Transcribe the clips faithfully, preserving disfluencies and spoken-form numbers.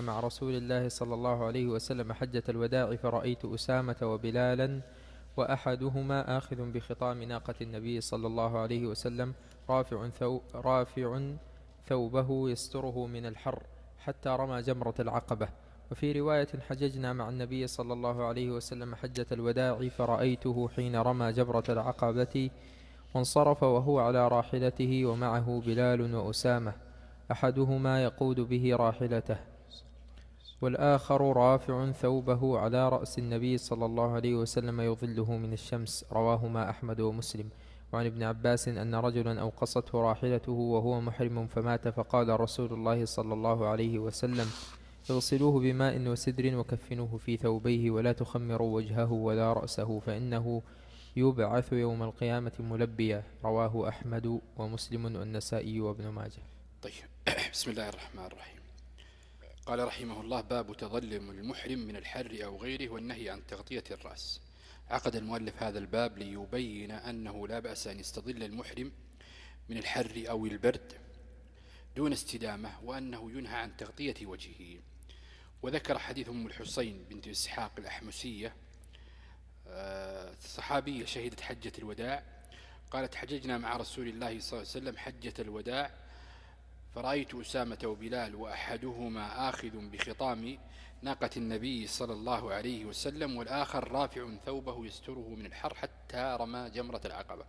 حججنا مع رسول الله صلى الله عليه وسلم حجة الوداع فرأيت أسامة وبلالا وأحدهما آخذ بخطام ناقة النبي صلى الله عليه وسلم رافع, ثو رافع ثوبه يستره من الحر حتى رمى جمرة العقبة. وفي رواية حججنا مع النبي صلى الله عليه وسلم حجة الوداع فرأيته حين رمى جمرة العقبة وانصرف وهو على راحلته ومعه بلال وأسامة أحدهما يقود به راحلته والآخر رافع ثوبه على رأس النبي صلى الله عليه وسلم يظله من الشمس. رواهما أحمد ومسلم. وعن ابن عباس أن رجلا أوقصته راحلته وهو محرم فمات فقال رسول الله صلى الله عليه وسلم اغسلوه بماء وسدر وكفنوه في ثوبيه ولا تخمروا وجهه ولا رأسه فإنه يبعث يوم القيامة ملبيا. رواه أحمد ومسلم والنسائي وابن ماجه. طيب بسم الله الرحمن الرحيم. قال رحمه الله: باب تظلم المحرم من الحر أو غيره والنهي عن تغطية الرأس. عقد المؤلف هذا الباب ليبين أنه لا بأس أن يستظل المحرم من الحر أو البرد دون استدامة، وأنه ينهى عن تغطية وجهه. وذكر حديث أم الحسين بنت إسحاق الأحمسية الصحابية شهدت حجة الوداع، قالت: حججنا مع رسول الله صلى الله عليه وسلم حجة الوداع فرأيت أسامة وبلال وأحدهما آخذ بخطام ناقة النبي صلى الله عليه وسلم والآخر رافع ثوبه يستره من الحر حتى رمى جمرة العقبة.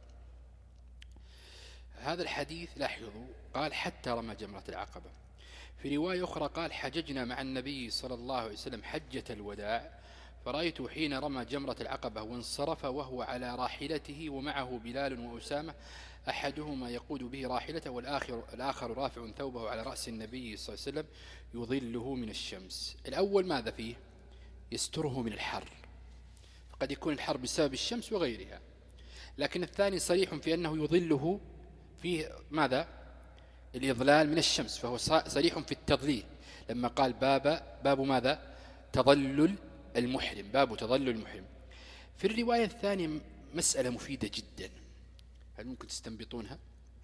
هذا الحديث لاحظوا قال حتى رمى جمرة العقبة. في رواية أخرى قال: حججنا مع النبي صلى الله عليه وسلم حجة الوداع فرأيت حين رمى جمرة العقبة وانصرف وهو على راحلته ومعه بلال وأسامة أحدهما يقود به راحلته والآخر الآخر رافع ثوبه على رأس النبي صلى الله عليه وسلم يظله من الشمس. الأول ماذا فيه؟ يستره من الحر، فقد يكون الحر بسبب الشمس وغيرها، لكن الثاني صريح في أنه يظله فيه ماذا؟ الإظلال من الشمس، فهو صريح في التضليل لما قال باب باب ماذا؟ تظلل المحرم، باب تظلل المحرم. في الرواية الثانية مسألة مفيدة جدا، هل ممكن تستنبطونها؟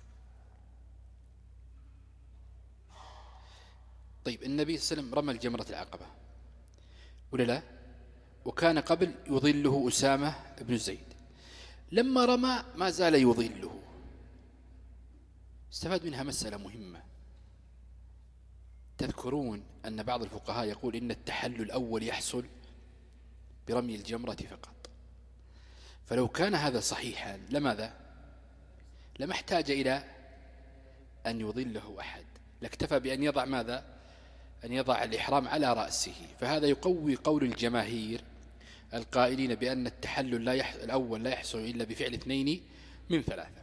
طيب النبي صلى الله عليه وسلم رمى الجمرة العقبة ولا لا؟ وكان قبل يظله أسامة بن زيد، لما رمى ما زال يظله. استفاد منها مسألة مهمة. تذكرون أن بعض الفقهاء يقول إن التحلل الأول يحصل برمي الجمرة فقط، فلو كان هذا صحيحا لماذا؟ لما احتاج إلى أن يظله أحد، لاكتفى بأن يضع ماذا؟ أن يضع الإحرام على رأسه. فهذا يقوي قول الجماهير القائلين بأن التحلل لا يح... الأول لا يحصل إلا بفعل اثنين من ثلاثة.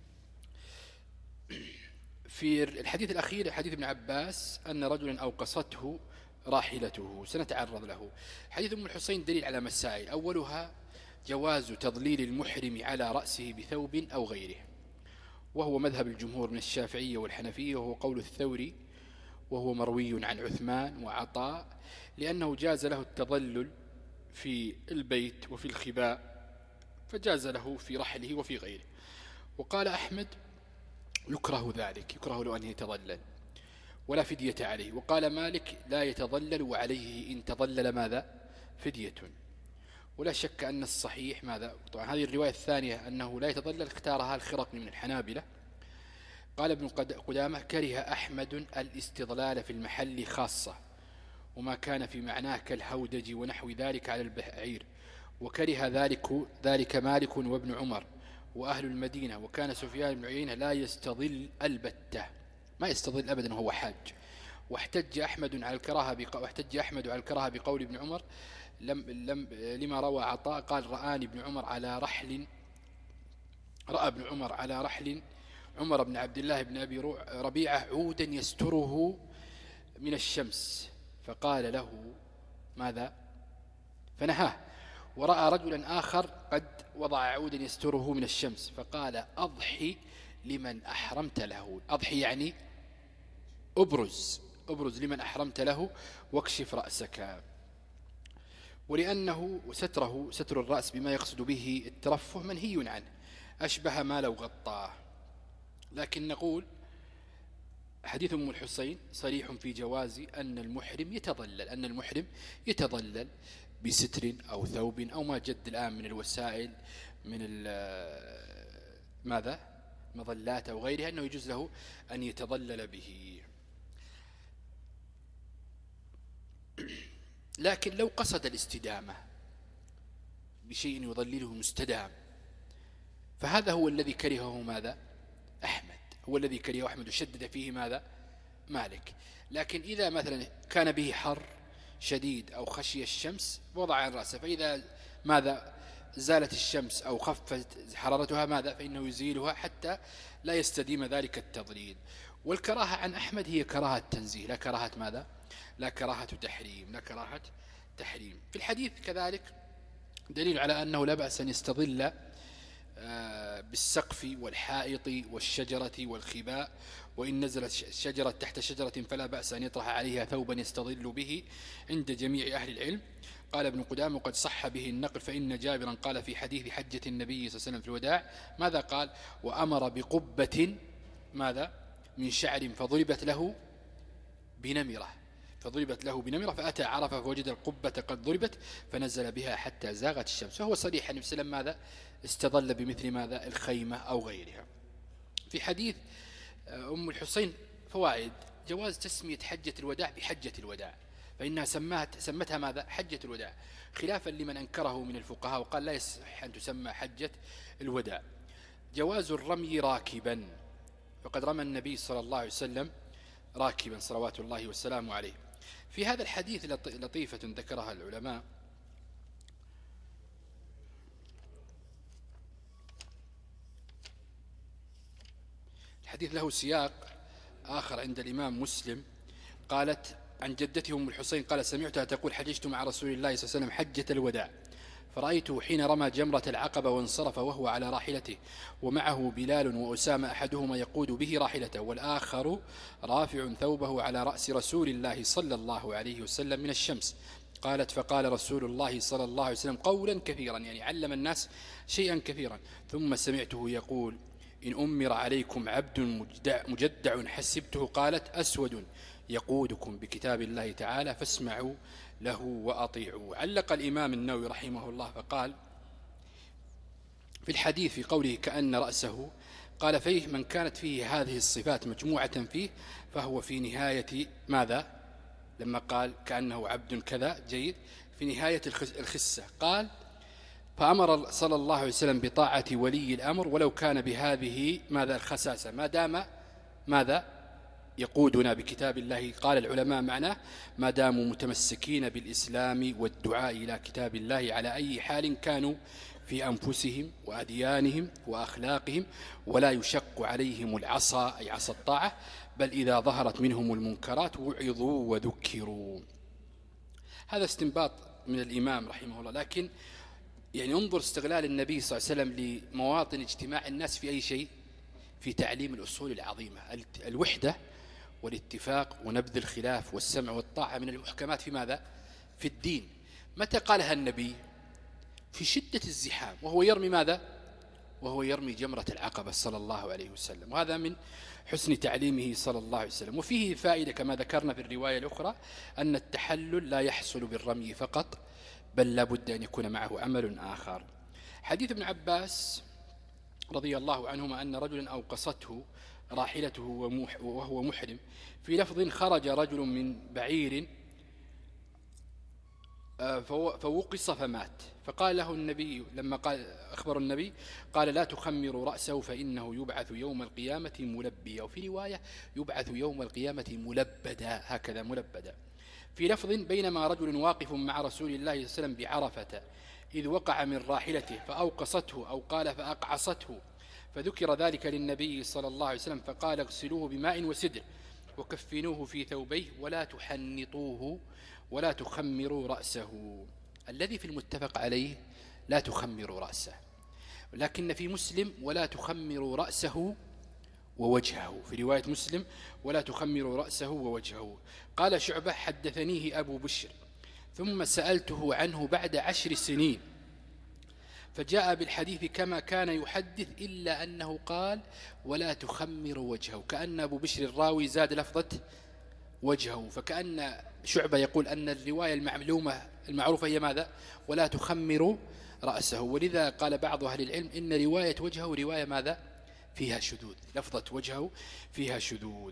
في الحديث الأخير حديث ابن عباس أن رجلا أوقصته راحلته، سنتعرض له. حديث أم الحسين دليل على مسائل، أولها جواز تضليل المحرم على رأسه بثوب أو غيره، وهو مذهب الجمهور من الشافعية والحنفية، وهو قول الثوري، وهو مروي عن عثمان وعطاء، لأنه جاز له التضلل في البيت وفي الخباء، فجاز له في رحله وفي غيره. وقال أحمد يكره ذلك، يكره له أن يتضلل ولا فدية عليه. وقال مالك لا يتضلل وعليه إن تضلل ماذا؟ فدية. ولا شك أن الصحيح ماذا؟ طبعا هذه الرواية الثانية أنه لا يتضلل اختارها الخرقي من الحنابلة. قال ابن قدامة كره أحمد الاستضلال في المحل خاصة، وما كان في معناه كالهودج ونحو ذلك على البعير، وكره ذلك ذلك مالك وابن عمر وأهل المدينة. وكان سفيان بن عيينة لا يستظل البتة، ما يستظل أبدا وهو حاج. واحتج أحمد على الكراهة بق... واحتج أحمد على الكراهة بقول ابن عمر لم... لم... لما روى عطاء قال رآني ابن عمر على رحل رأى ابن عمر على رحل عمر بن عبد الله بن أبي ربيعة عودا يستره من الشمس، فقال له ماذا؟ فنهاه. ورأى رجلا آخر قد وضع عودا يستره من الشمس، فقال أضحي لمن أحرمت له. أضحي يعني أبرز أبرز لمن أحرمت له واكشف رأسك. ولأنه ستره ستر الرأس بما يقصد به الترفه منهي عنه، أشبه ما لو غطاه. لكن نقول حديث أم الحسين صريح في جواز أن المحرم يتظلل أن المحرم يتظلل بستر أو ثوب أو ما جد الآن من الوسائل من ماذا مظلات أو غيرها، أنه يجوز له أن يتظلل به. لكن لو قصد الاستدامة بشيء يظلله مستدام فهذا هو الذي كرهه ماذا أحمد، هو الذي كرهه أحمد وشدد فيه ماذا مالك. لكن إذا مثلا كان به حر شديد أو خشي الشمس وضع عن رأسه، فإذا ماذا زالت الشمس أو خفت حرارتها ماذا فإنه يزيلها حتى لا يستديم ذلك التظليل. والكراهة عن أحمد هي كراهة تنزيه لا كراهة ماذا لا كراهة تحريم لا كراهة تحريم. في الحديث كذلك دليل على أنه لا بأس أن يستظل بالسقف والحائط والشجرة والخباء، وإن نزلت شجرة تحت شجرة فلا بأس أن يطرح عليها ثوبا يستظل به عند جميع أهل العلم. قال ابن قدامة وقد صح به النقل، فإن جابرا قال في حديث حجة النبي صلى الله عليه وسلم في الوداع ماذا قال؟ وأمر بقبة ماذا من شعر فضربت له بنمرة فضربت له بنمرة فأتى عرفة فوجد القبة قد ضربت فنزل بها حتى زاغت الشمس. فهو صريح النبي صلى الله عليه وسلم ماذا استظل بمثل ماذا الخيمة أو غيرها. في حديث أم الحسين فوائد: جواز تسمية حجة الوداع بحجة الوداع، فإنها سمت سمتها ماذا حجة الوداع، خلافا لمن أنكره من الفقهاء وقال لا يصح أن تسمى حجة الوداع. جواز الرمي راكبا، فقد رمى النبي صلى الله عليه وسلم راكبا صلوات الله والسلام عليه. في هذا الحديث لطيفة ذكرها العلماء، الحديث له سياق آخر عند الإمام مسلم، قالت عن جدته أم الحسين قال سمعتها تقول حججت مع رسول الله صلى الله عليه وسلم حجة الوداع فرأيته حين رمى جمرة العقبة وانصرف وهو على راحلته ومعه بلال وأسامة أحدهما يقود به راحلته والآخر رافع ثوبه على رأس رسول الله صلى الله عليه وسلم من الشمس. قالت فقال رسول الله صلى الله عليه وسلم قولا كثيرا، يعني علم الناس شيئا كثيرا، ثم سمعته يقول إن أمر عليكم عبد مجدع حسبته قالت أسود يقودكم بكتاب الله تعالى فاسمعوا له وأطيعوا. علق الإمام النووي رحمه الله فقال في الحديث في قوله كأن رأسه، قال فيه من كانت فيه هذه الصفات مجموعة فيه فهو في نهاية ماذا لما قال كأنه عبد كذا جيد في نهاية الخسة. قال فأمر صلى الله عليه وسلم بطاعة ولي الأمر ولو كان بهذه ماذا الخساسة ما دام ماذا يقودنا بكتاب الله. قال العلماء معناه ما داموا متمسكين بالإسلام والدعاء إلى كتاب الله على أي حال كانوا في أنفسهم وأديانهم وأخلاقهم، ولا يشق عليهم العصا أي عصا الطاعة، بل إذا ظهرت منهم المنكرات وعظوا وذكروا. هذا استنباط من الإمام رحمه الله. لكن يعني انظر استغلال النبي صلى الله عليه وسلم لمواطن اجتماع الناس في أي شيء، في تعليم الأصول العظيمة الوحدة والاتفاق ونبذ الخلاف والسمع والطاعة من المحكمات في ماذا في الدين. متى قالها النبي؟ في شدة الزحام وهو يرمي ماذا وهو يرمي جمرة العقبة صلى الله عليه وسلم، وهذا من حسن تعليمه صلى الله عليه وسلم. وفيه فائدة كما ذكرنا في الرواية الأخرى أن التحلل لا يحصل بالرمي فقط، بل لا بد أن يكون معه عمل آخر. حديث ابن عباس رضي الله عنهما أن رجلا أوقصته راحلته وهو محرم، في لفظ خرج رجل من بعير فوقص فمات، فقال له النبي لما قال أخبر النبي قال لا تخمروا رأسه فإنه يبعث يوم القيامة ملبيا، وفي رواية يبعث يوم القيامة ملبدا، هكذا ملبدا. في لفظ بينما رجل واقف مع رسول الله صلى الله عليه وسلم بعرفة إذ وقع من راحلته فأوقصته أو قال فأقعصته، فذكر ذلك للنبي صلى الله عليه وسلم فقال اغسلوه بماء وسدر وكفنوه في ثوبيه ولا تحنطوه ولا تخمروا رأسه. الذي في المتفق عليه لا تخمروا رأسه، لكن في مسلم ولا تخمروا رأسه ووجهه، في رواية مسلم ولا تخمروا رأسه ووجهه. قال شعبة حدثنيه أبو بشر ثم سألته عنه بعد عشر سنين فجاء بالحديث كما كان يحدث إلا أنه قال ولا تخمر وجهه، كأن أبو بشر الراوي زاد لفظة وجهه، فكأن شعبة يقول أن الرواية المعلومة المعروفة هي ماذا؟ ولا تخمر رأسه. ولذا قال بعض أهل العلم إن رواية وجهه رواية ماذا؟ فيها شذوذ، لفظة وجهه فيها شذوذ.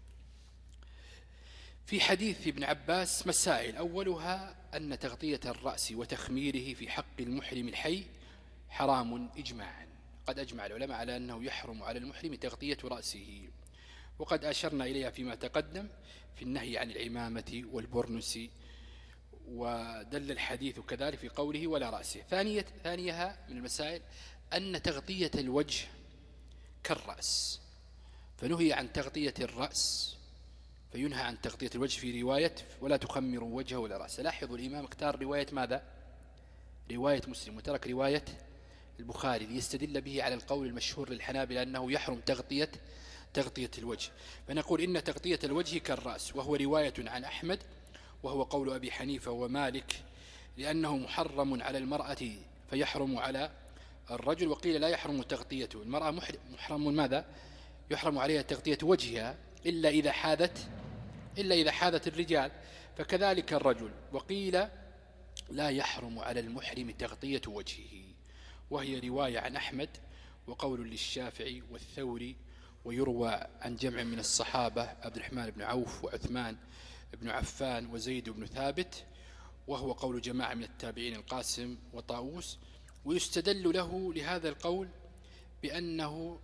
في حديث ابن عباس مسائل، أولها أن تغطية الرأس وتخميره في حق المحرم الحي حرام إجماعا، قد أجمع العلماء على أنه يحرم على المحرم تغطية رأسه، وقد أشرنا إليها فيما تقدم في النهي عن العمامة والبرنس، ودل الحديث كذلك في قوله ولا رأسه. ثانية ثانيها من المسائل أن تغطية الوجه كالرأس، فنهي عن تغطية الرأس فينهى عن تغطية الوجه في رواية ولا تخمروا وجهه ولا رأسه. لاحظوا الإمام اختار رواية ماذا؟ رواية مسلم، وترك رواية البخاري ليستدل به على القول المشهور للحنابلة أنه يحرم تغطية تغطية الوجه. فنقول إن تغطية الوجه كالرأس، وهو رواية عن أحمد، وهو قول أبي حنيفة ومالك، لأنه محرم على المرأة فيحرم على الرجل، وقيل لا يحرم تغطيته المرأة، محرم ماذا؟ يحرم عليها تغطية وجهها إلا إذا حاذت إلا إذا حاذت الرجال، فكذلك الرجل. وقيل لا يحرم على المحرم تغطية وجهه، وهي رواية عن أحمد وقول للشافعي والثوري، ويروى عن جمع من الصحابة عبد الرحمن بن عوف وعثمان بن عفان وزيد بن ثابت، وهو قول جماعة من التابعين القاسم وطاووس. ويستدل له لهذا القول بأنه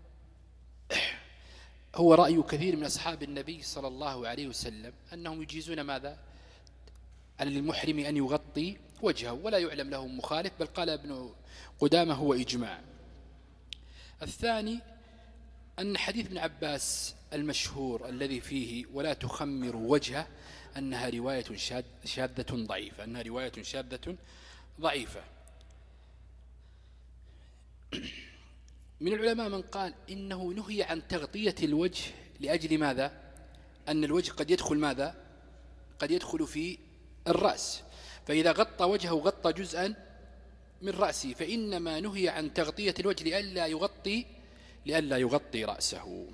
هو رأي كثير من أصحاب النبي صلى الله عليه وسلم أنهم يجيزون ماذا؟ على المحرم أن يغطي وجهه، ولا يعلم له مخالف، بل قال ابن قدامة هو إجماع. الثاني أن حديث ابن عباس المشهور الذي فيه ولا تخمر وجهه أنها رواية شاذة ضعيفة أنها رواية شاذة ضعيفة. من العلماء من قال إنه نهي عن تغطية الوجه لأجل ماذا؟ أن الوجه قد يدخل ماذا؟ قد يدخل في الرأس، فإذا غطى وجهه غطى جزءا من رأسه، فإنما نهي عن تغطية الوجه لئلا يغطي لئلا يغطي رأسه.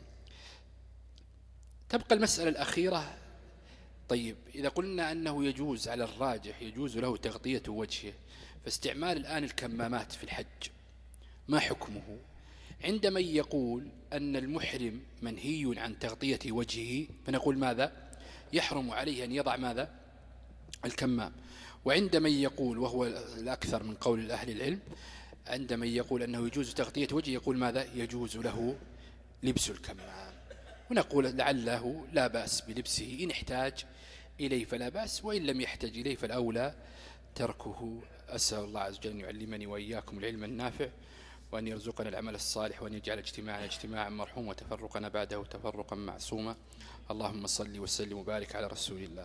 تبقى المسألة الأخيرة. طيب إذا قلنا أنه يجوز على الراجح يجوز له تغطية وجهه، فاستعمال الآن الكمامات في الحج ما حكمه؟ عند من يقول أن المحرم منهي عن تغطية وجهه فنقول ماذا؟ يحرم عليه أن يضع ماذا؟ الكمام. وعند من يقول، وهو الأكثر من قول أهل العلم، عند من يقول أنه يجوز تغطية وجهه يقول ماذا؟ يجوز له لبس الكمام. ونقول لعله لا بأس بلبسه، إن احتاج إليه فلا بأس، وإن لم يحتاج إليه فالأولى تركه. أسأل الله عز وجل أن يعلمني وإياكم العلم النافع، وأن يرزقنا العمل الصالح، وأن يجعل اجتماعنا اجتماعا مرحوم وتفرقنا بعده تفرقا معصوما. اللهم صل وسلم وبارك على رسول الله.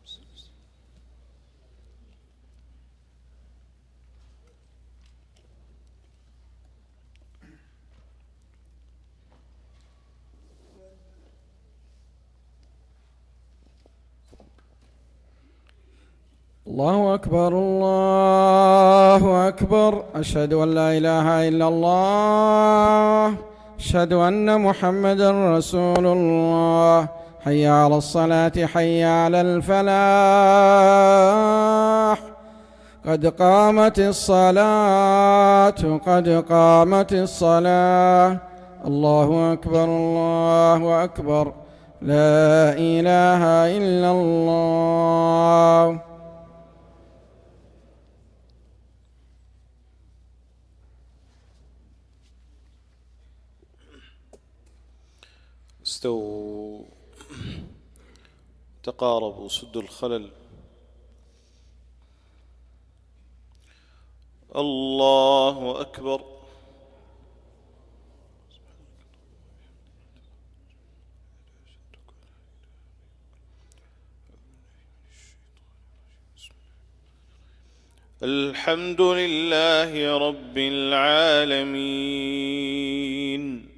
الله أكبر الله أكبر، أشهد أن لا إله إلا الله، أشهد أن محمدا رسول الله. حي على الصلاة حي على الفلاح، قد قامت الصلاة قد قامت الصلاة. الله أكبر الله أكبر، لا إله إلا الله. استووا تقاربوا سدوا الخلل. الله أكبر. الحمد لله رب العالمين،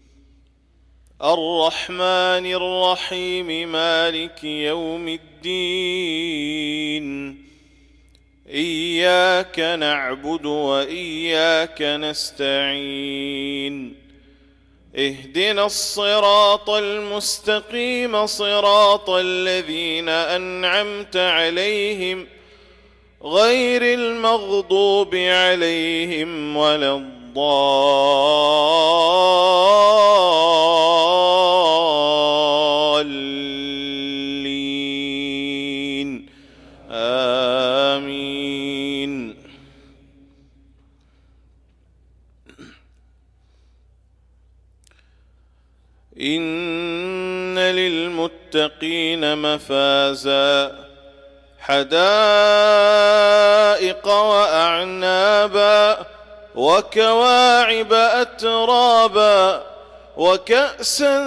الرحمن الرحيم، مالك يوم الدين. إياك إياك نعبد وإياك نستعين اهدنا الصراط المستقيم صراط الذين أنعمت عليهم غير المغضوب عليهم ولا الضالين آمين. إن للمتقين مفازا حدائق وأعنابا وكواعب أترابا وكأسا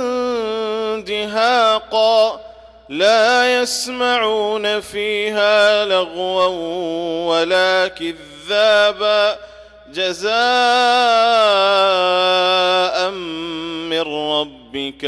دهاقا لا يسمعون فيها لغوا ولا كذابا جزاء من ربك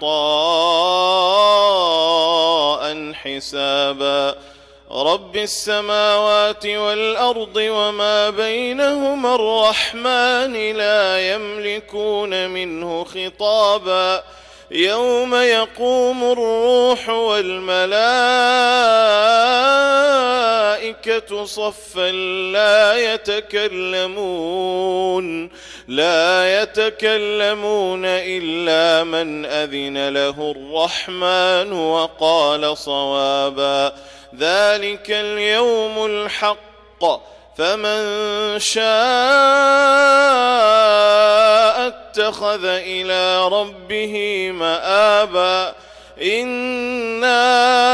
عطاء حسابا رب السماوات والأرض وما بينهما الرحمن لا يملكون منه خطابا يوم يقوم الروح والملائكة صفا لا يتكلمون لا يتكلمون إلا من أذن له الرحمن وقال صوابا ذلك اليوم الحق فمن شاء اتخذ إلى ربه مآبا إنا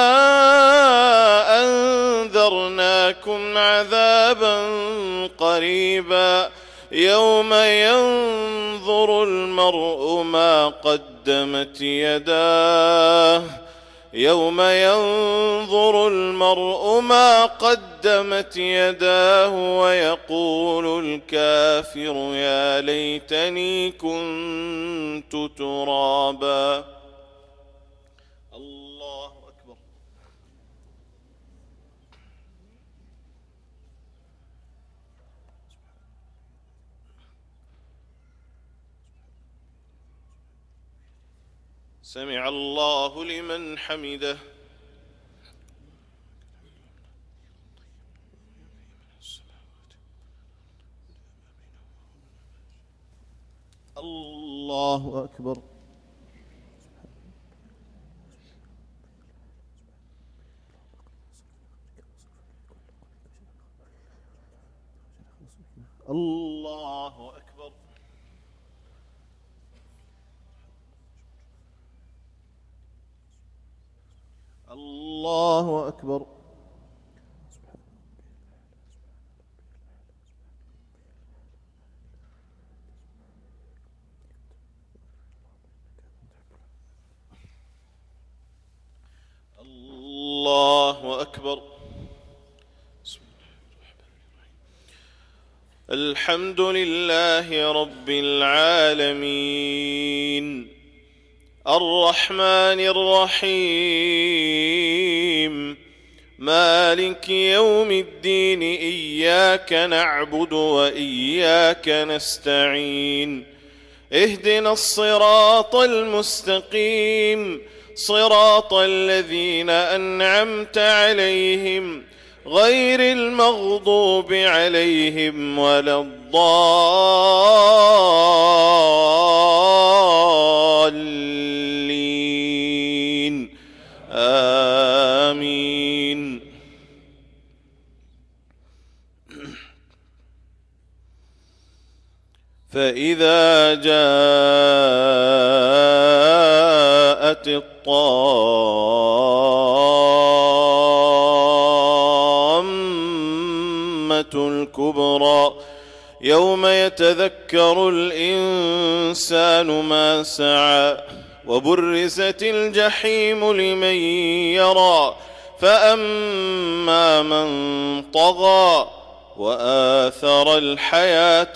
أنذرناكم عذابا قريبا يوم ينظر المرء ما قدمت يداه يوم ينظر المرء ما قدمت يداه ويقول الكافر يا ليتني كنت ترابا. الله أكبر. سمع الله لمن حمده. الله أكبر. الله أكبر. الله أكبر. الله أكبر. الحمد لله رب العالمين الرحمن الرحيم مالك يوم الدين إياك نعبد وإياك نستعين اهدنا الصراط المستقيم صراط الذين أنعمت عليهم غير المغضوب عليهم ولا الضالين آمين. فإذا جاءت الطامة الكبرى يوم يتذكر الإنسان ما سعى وبرزت الجحيم لمن يرى فأما من طغى وآثر الحياة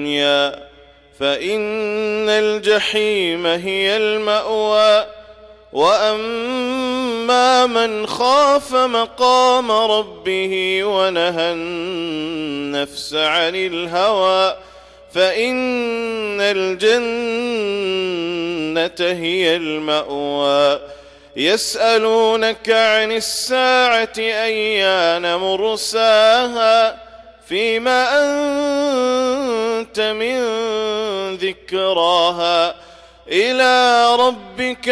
الدنيا فإن الجحيم هي المأوى وأما من خاف مقام ربه ونهى النفس عن الهوى فإن الجنة هي المأوى يسألونك عن الساعة أيان مرساها فيما أنت من ذكراها إلى ربك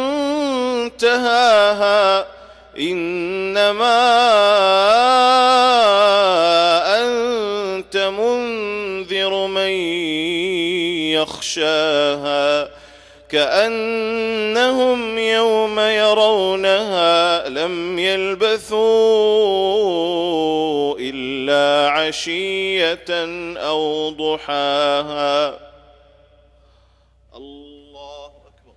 منتهاها إنما أنت منذر من يخشاها كأنهم يوم يرونها لم يلبثوا إلا عشية أو ضحاها. الله أكبر.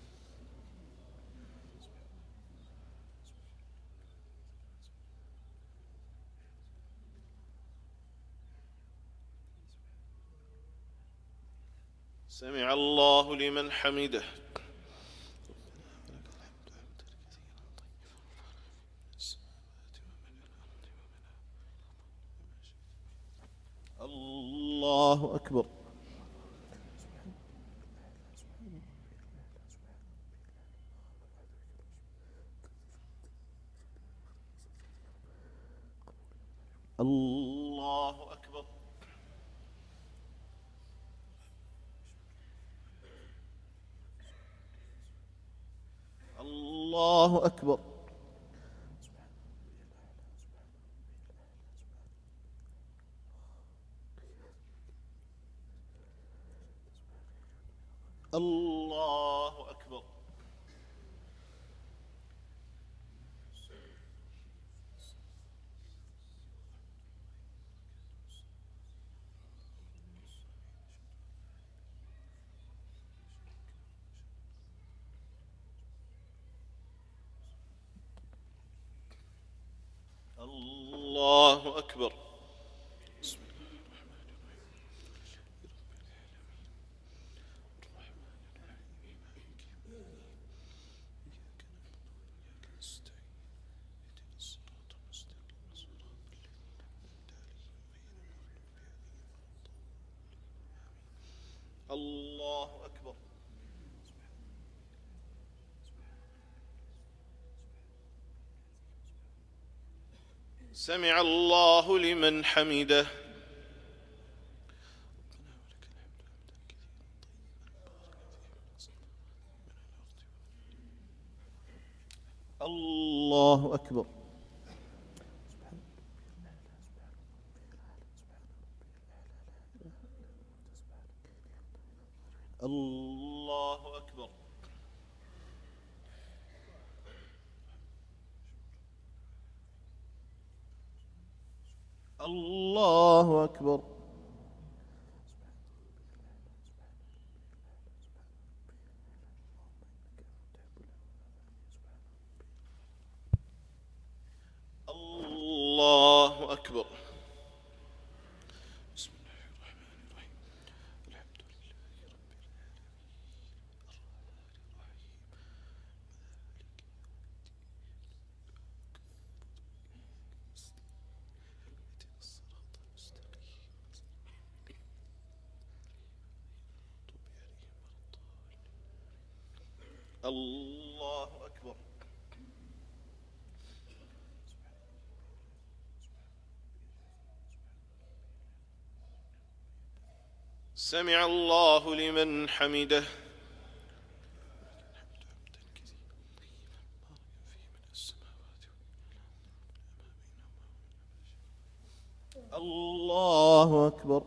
سمع الله لمن حمده. الله أكبر. الله أكبر. الله أكبر. الله أكبر. الله أكبر. الله أكبر. سمع الله لمن حمده. الله أكبر. الله أكبر. الله أكبر. الله أكبر. بسم الله الرحمن الرحيم. الحمد لله رب العالمين. الله أكبر. سمع الله لمن حمده. الله أكبر.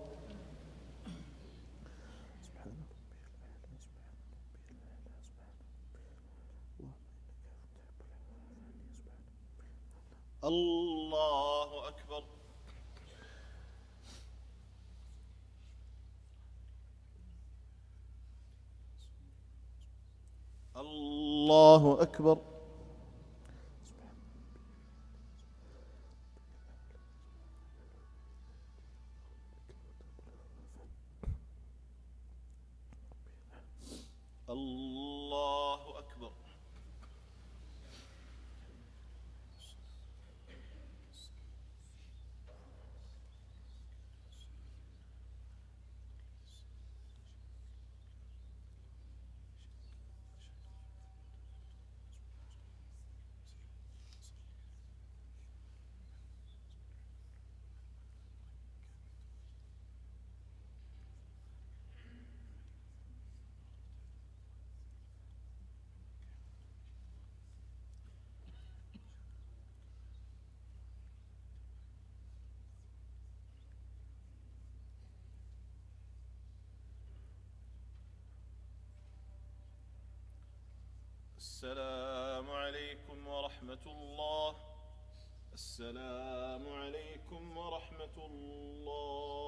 الله أكبر. الله أكبر. الله أكبر. السلام عليكم ورحمة الله. السلام عليكم ورحمة الله.